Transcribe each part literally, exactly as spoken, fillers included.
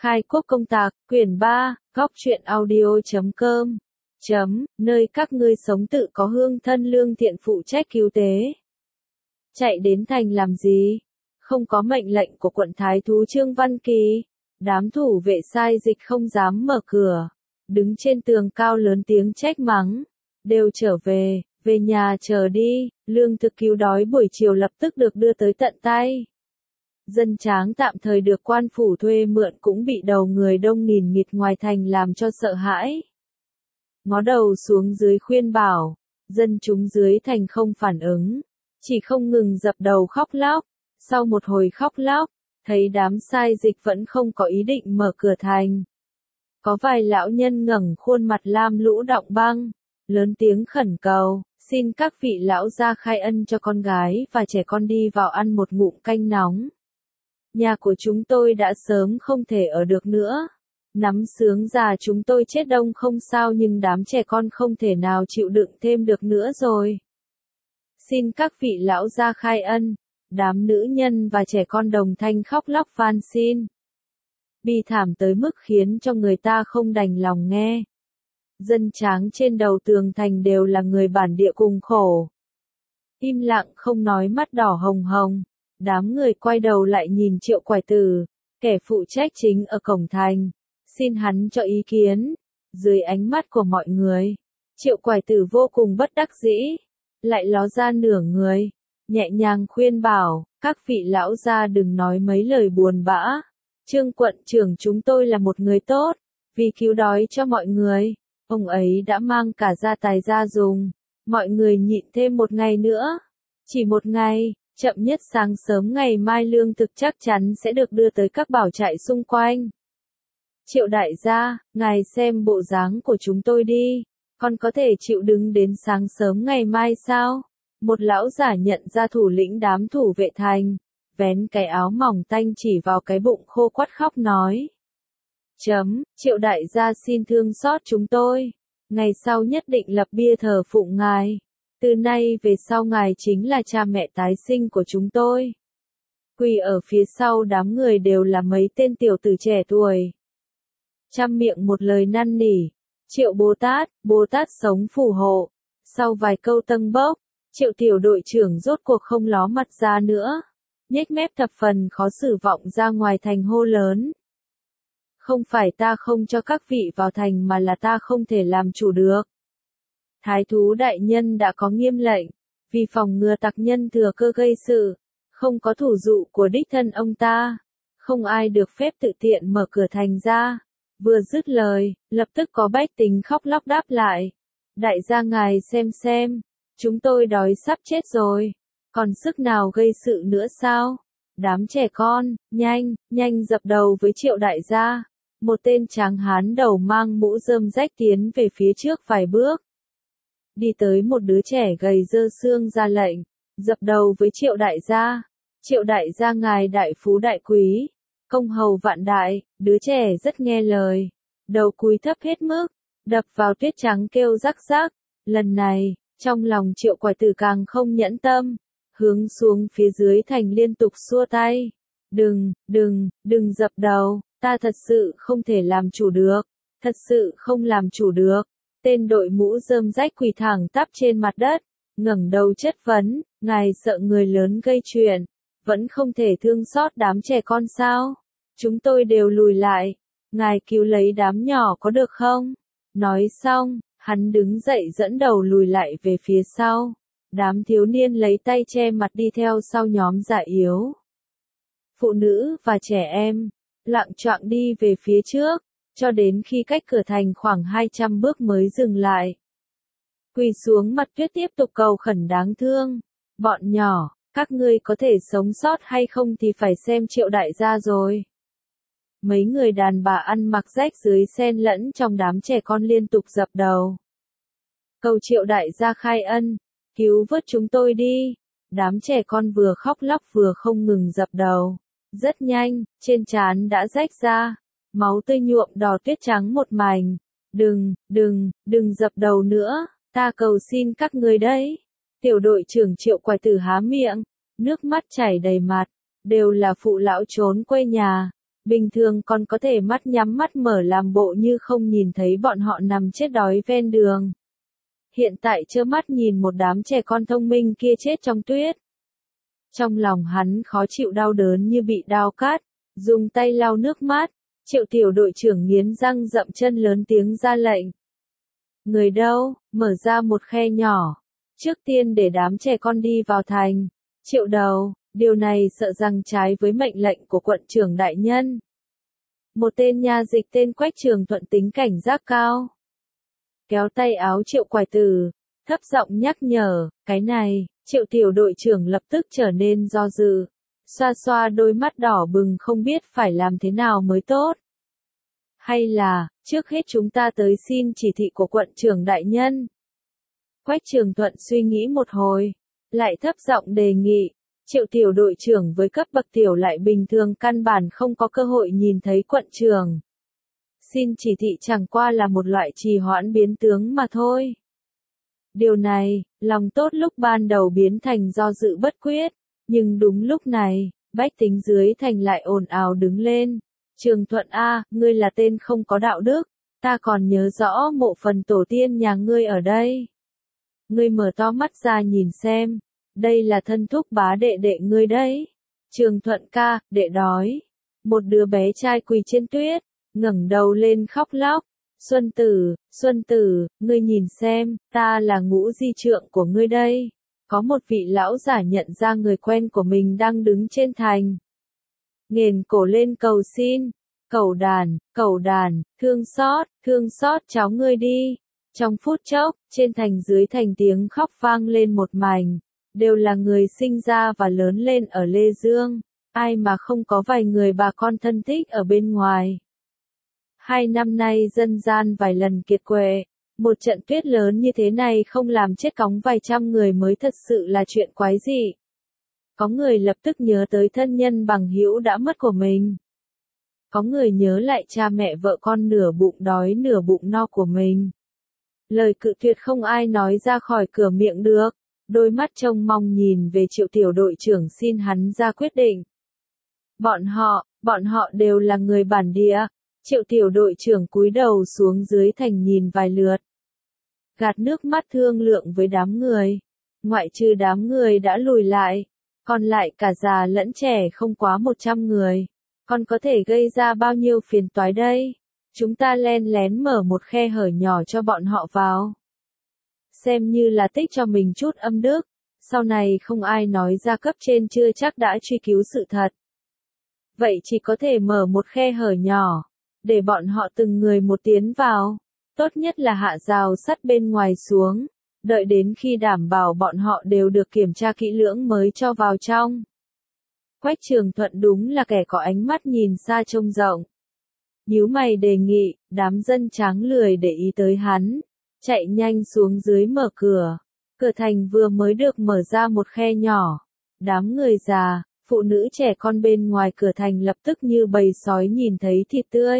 Khai quốc công tạc, quyển ba, góc truyện audio chấm com, chấm, nơi các ngươi sống tự có hương thân lương thiện phụ trách cứu tế. Chạy đến thành làm gì? Không có mệnh lệnh của quận thái thú Trương Văn Kỳ. Đám thủ vệ sai dịch không dám mở cửa. Đứng trên tường cao lớn tiếng trách mắng. Đều trở về, về nhà chờ đi, lương thực cứu đói buổi chiều lập tức được đưa tới tận tay. Dân Tráng tạm thời được quan phủ thuê mượn cũng bị đầu người đông nghìn nghịt ngoài thành làm cho sợ hãi. Ngó đầu xuống dưới khuyên bảo, dân chúng dưới thành không phản ứng, chỉ không ngừng dập đầu khóc lóc. Sau một hồi khóc lóc, thấy đám sai dịch vẫn không có ý định mở cửa thành. Có vài lão nhân ngẩng khuôn mặt lam lũ đọng băng, lớn tiếng khẩn cầu, xin các vị lão gia khai ân cho con gái và trẻ con đi vào ăn một ngụm canh nóng. Nhà của chúng tôi đã sớm không thể ở được nữa. Nắm sướng già chúng tôi chết đông không sao nhưng đám trẻ con không thể nào chịu đựng thêm được nữa rồi. Xin các vị lão gia khai ân. Đám nữ nhân và trẻ con đồng thanh khóc lóc van xin. Bi thảm tới mức khiến cho người ta không đành lòng nghe. Dân Tráng trên đầu tường thành đều là người bản địa cùng khổ. Im lặng không nói, mắt đỏ hồng hồng. Đám người quay đầu lại nhìn Triệu Quải Tử, kẻ phụ trách chính ở cổng thành, xin hắn cho ý kiến. Dưới ánh mắt của mọi người, Triệu Quải Tử vô cùng bất đắc dĩ, lại ló ra nửa người, nhẹ nhàng khuyên bảo, các vị lão gia đừng nói mấy lời buồn bã. Trương quận trưởng chúng tôi là một người tốt, vì cứu đói cho mọi người, ông ấy đã mang cả gia tài ra dùng, mọi người nhịn thêm một ngày nữa, chỉ một ngày. Chậm nhất sáng sớm ngày mai lương thực chắc chắn sẽ được đưa tới các bảo trại xung quanh. Triệu đại gia, ngài xem bộ dáng của chúng tôi đi, còn có thể chịu đứng đến sáng sớm ngày mai sao? Một lão giả nhận ra thủ lĩnh đám thủ vệ thành, vén cái áo mỏng tanh chỉ vào cái bụng khô quắt khóc nói. Chấm, Triệu đại gia xin thương xót chúng tôi, ngày sau nhất định lập bia thờ phụng ngài. Từ nay về sau ngài chính là cha mẹ tái sinh của chúng tôi. Quỳ ở phía sau đám người đều là mấy tên tiểu tử trẻ tuổi. Trăm miệng một lời năn nỉ. Triệu Bồ Tát, Bồ Tát sống phù hộ. Sau vài câu tâng bốc, Triệu tiểu đội trưởng rốt cuộc không ló mặt ra nữa. Nhếch mép thập phần khó xử vọng ra ngoài thành hô lớn. Không phải ta không cho các vị vào thành mà là ta không thể làm chủ được. Thái thú đại nhân đã có nghiêm lệnh, vì phòng ngừa tặc nhân thừa cơ gây sự, không có thủ dụ của đích thân ông ta, không ai được phép tự tiện mở cửa thành ra. Vừa dứt lời, lập tức có bách tính khóc lóc đáp lại. Đại gia ngài xem xem, chúng tôi đói sắp chết rồi, còn sức nào gây sự nữa sao? Đám trẻ con, nhanh, nhanh dập đầu với Triệu đại gia. Một tên tráng hán đầu mang mũ rơm rách tiến về phía trước vài bước. Đi tới một đứa trẻ gầy dơ xương ra lệnh, dập đầu với Triệu đại gia. Triệu đại gia ngài đại phú đại quý, công hầu vạn đại. Đứa trẻ rất nghe lời, đầu cúi thấp hết mức, đập vào tuyết trắng kêu rắc rắc. Lần này, trong lòng Triệu Quải Tử càng không nhẫn tâm, hướng xuống phía dưới thành liên tục xua tay. Đừng, đừng, đừng dập đầu, ta thật sự không thể làm chủ được, thật sự không làm chủ được. Tên đội mũ rơm rách quỳ thẳng tắp trên mặt đất, ngẩng đầu chất vấn, ngài sợ người lớn gây chuyện, vẫn không thể thương xót đám trẻ con sao? Chúng tôi đều lùi lại, ngài cứu lấy đám nhỏ có được không? Nói xong, hắn đứng dậy dẫn đầu lùi lại về phía sau. Đám thiếu niên lấy tay che mặt đi theo sau nhóm già yếu. Phụ nữ và trẻ em, loạng choạng đi về phía trước, cho đến khi cách cửa thành khoảng hai trăm bước mới dừng lại. Quỳ xuống mặt tuyết tiếp tục cầu khẩn đáng thương. Bọn nhỏ, các ngươi có thể sống sót hay không thì phải xem Triệu đại gia rồi. Mấy người đàn bà ăn mặc rách dưới xen lẫn trong đám trẻ con liên tục dập đầu. Cầu Triệu đại gia khai ân, cứu vớt chúng tôi đi. Đám trẻ con vừa khóc lóc vừa không ngừng dập đầu. Rất nhanh, trên trán đã rách ra. Máu tươi nhuộm đỏ tuyết trắng một mảnh. Đừng, đừng, đừng dập đầu nữa, ta cầu xin các ngươi đấy. Tiểu đội trưởng Triệu Quải Tử há miệng, nước mắt chảy đầy mặt, đều là phụ lão trốn quê nhà. Bình thường còn có thể mắt nhắm mắt mở làm bộ như không nhìn thấy bọn họ nằm chết đói ven đường. Hiện tại trơ mắt nhìn một đám trẻ con thông minh kia chết trong tuyết. Trong lòng hắn khó chịu đau đớn như bị đao cắt, dùng tay lau nước mắt, Triệu tiểu đội trưởng nghiến răng dậm chân lớn tiếng ra lệnh. Người đâu, mở ra một khe nhỏ. Trước tiên để đám trẻ con đi vào thành. Triệu đầu, điều này sợ rằng trái với mệnh lệnh của quận trưởng đại nhân. Một tên nha dịch tên Quách Trường Thuận tính cảnh giác cao. Kéo tay áo Triệu Quải Tử, thấp giọng nhắc nhở, cái này, Triệu tiểu đội trưởng lập tức trở nên do dự. Xoa xoa đôi mắt đỏ bừng không biết phải làm thế nào mới tốt. Hay là, trước hết chúng ta tới xin chỉ thị của quận trưởng đại nhân. Quách Trường Thuận suy nghĩ một hồi, lại thấp giọng đề nghị, Triệu tiểu đội trưởng với cấp bậc tiểu lại bình thường căn bản không có cơ hội nhìn thấy quận trưởng. Xin chỉ thị chẳng qua là một loại trì hoãn biến tướng mà thôi. Điều này, lòng tốt lúc ban đầu biến thành do dự bất quyết, nhưng đúng lúc này, bách tính dưới thành lại ồn ào đứng lên. Trường Thuận A, ngươi là tên không có đạo đức, ta còn nhớ rõ mộ phần tổ tiên nhà ngươi ở đây. Ngươi mở to mắt ra nhìn xem, đây là thân thúc bá đệ đệ ngươi đấy. Trường Thuận ca, đệ đói. Một đứa bé trai quỳ trên tuyết, ngẩng đầu lên khóc lóc. Xuân Tử, Xuân Tử, ngươi nhìn xem, ta là ngũ di trượng của ngươi đây. Có một vị lão giả nhận ra người quen của mình đang đứng trên thành. Nghền cổ lên cầu xin, cầu đàn, cầu đàn, thương xót, thương xót cháu ngươi đi. Trong phút chốc, trên thành dưới thành tiếng khóc vang lên một mảnh, đều là người sinh ra và lớn lên ở Lê Dương, ai mà không có vài người bà con thân thích ở bên ngoài. Hai năm nay dân gian vài lần kiệt quệ, một trận tuyết lớn như thế này không làm chết cóng vài trăm người mới thật sự là chuyện quái dị. Có người lập tức nhớ tới thân nhân bằng hữu đã mất của mình. Có người nhớ lại cha mẹ vợ con nửa bụng đói nửa bụng no của mình. Lời cự tuyệt không ai nói ra khỏi cửa miệng được, đôi mắt trông mong nhìn về Triệu tiểu đội trưởng xin hắn ra quyết định. Bọn họ, bọn họ đều là người bản địa. Triệu tiểu đội trưởng cúi đầu xuống dưới thành nhìn vài lượt. Gạt nước mắt thương lượng với đám người. Ngoại trừ đám người đã lùi lại, còn lại cả già lẫn trẻ không quá một trăm người. Còn có thể gây ra bao nhiêu phiền toái đây? Chúng ta len lén mở một khe hở nhỏ cho bọn họ vào. Xem như là tích cho mình chút âm đức. Sau này không ai nói ra cấp trên chưa chắc đã truy cứu sự thật. Vậy chỉ có thể mở một khe hở nhỏ, để bọn họ từng người một tiến vào. Tốt nhất là hạ rào sắt bên ngoài xuống, đợi đến khi đảm bảo bọn họ đều được kiểm tra kỹ lưỡng mới cho vào trong. Quách Trường Thuận đúng là kẻ có ánh mắt nhìn xa trông rộng. Nhíu mày đề nghị, đám dân tráng lười để ý tới hắn, chạy nhanh xuống dưới mở cửa. Cửa thành vừa mới được mở ra một khe nhỏ. Đám người già, phụ nữ trẻ con bên ngoài cửa thành lập tức như bầy sói nhìn thấy thịt tươi.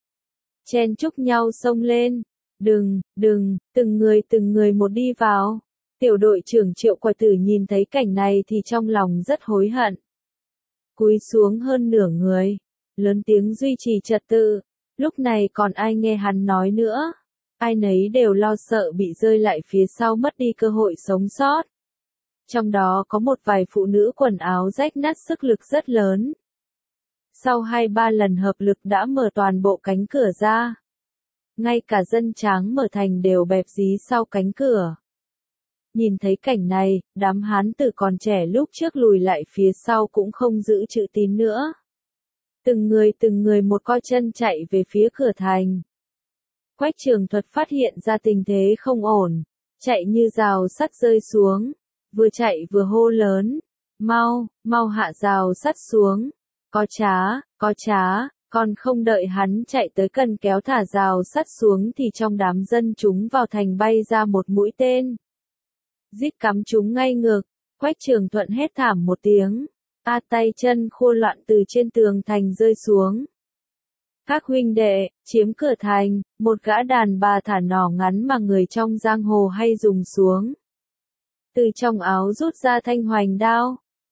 Chen chúc nhau xông lên. Đừng, đừng, từng người từng người một đi vào. Tiểu đội trưởng Triệu Quải Tử nhìn thấy cảnh này thì trong lòng rất hối hận. Cúi xuống hơn nửa người, lớn tiếng duy trì trật tự. Lúc này còn ai nghe hắn nói nữa. Ai nấy đều lo sợ bị rơi lại phía sau mất đi cơ hội sống sót. Trong đó có một vài phụ nữ quần áo rách nát sức lực rất lớn. Sau hai ba lần hợp lực đã mở toàn bộ cánh cửa ra. Ngay cả dân tráng mở thành đều bẹp dí sau cánh cửa. Nhìn thấy cảnh này, đám hán tử còn trẻ lúc trước lùi lại phía sau cũng không giữ chữ tín nữa. Từng người từng người một co chân chạy về phía cửa thành. Quách Trường Thuật phát hiện ra tình thế không ổn, chạy như rào sắt rơi xuống, vừa chạy vừa hô lớn, mau, mau hạ rào sắt xuống, có trá, có trá, còn không đợi hắn chạy tới cần kéo thả rào sắt xuống thì trong đám dân chúng vào thành bay ra một mũi tên. Rít cắm chúng ngay ngực, Quách Trường Thuận hét thảm một tiếng, a tay chân khô loạn từ trên tường thành rơi xuống. Các huynh đệ, chiếm cửa thành, một gã đàn bà thả nỏ ngắn mà người trong giang hồ hay dùng xuống. Từ trong áo rút ra thanh hoành đao,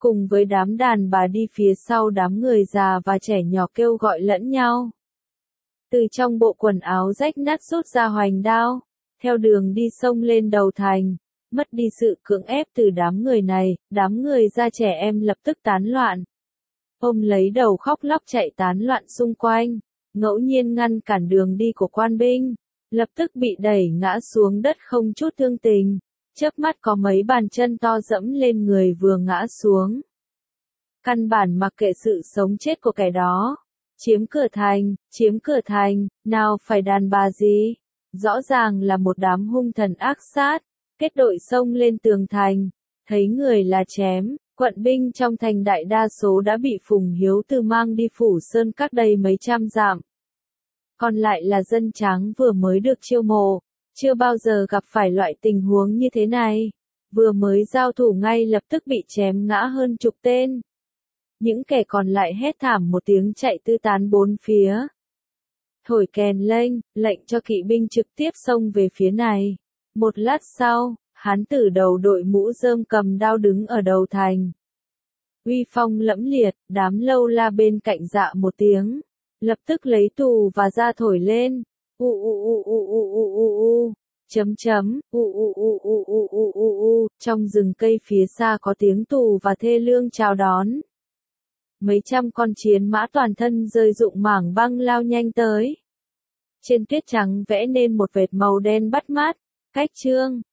cùng với đám đàn bà đi phía sau, đám người già và trẻ nhỏ kêu gọi lẫn nhau. Từ trong bộ quần áo rách nát rút ra hoành đao, theo đường đi xông lên đầu thành, mất đi sự cưỡng ép từ đám người này, đám người da trẻ em lập tức tán loạn. Ôm lấy đầu khóc lóc chạy tán loạn xung quanh, ngẫu nhiên ngăn cản đường đi của quan binh, lập tức bị đẩy ngã xuống đất không chút thương tình, chớp mắt có mấy bàn chân to dẫm lên người vừa ngã xuống. Căn bản mặc kệ sự sống chết của kẻ đó. Chiếm cửa thành, chiếm cửa thành, nào phải đàn bà gì? Rõ ràng là một đám hung thần ác sát, kết đội xông lên tường thành, thấy người là chém, quận binh trong thành đại đa số đã bị Phùng Hiếu Từ mang đi Phủ Sơn cách đây mấy trăm dặm. Còn lại là dân trắng vừa mới được chiêu mộ, chưa bao giờ gặp phải loại tình huống như thế này, vừa mới giao thủ ngay lập tức bị chém ngã hơn chục tên. Những kẻ còn lại hét thảm một tiếng chạy tứ tán bốn phía. Thổi kèn lên, lệnh cho kỵ binh trực tiếp xông về phía này. Một lát sau, hán tử đầu đội mũ rơm cầm đao đứng ở đầu thành. Uy phong lẫm liệt, đám lâu la bên cạnh dạ một tiếng, lập tức lấy tù và ra thổi lên. U u u u u u u u, chấm chấm, u u u u u u u u, trong rừng cây phía xa có tiếng tù và thê lương chào đón. Mấy trăm con chiến mã toàn thân rơi rụng mảng băng lao nhanh tới. Trên tuyết trắng vẽ nên một vệt màu đen bắt mắt, cách chương.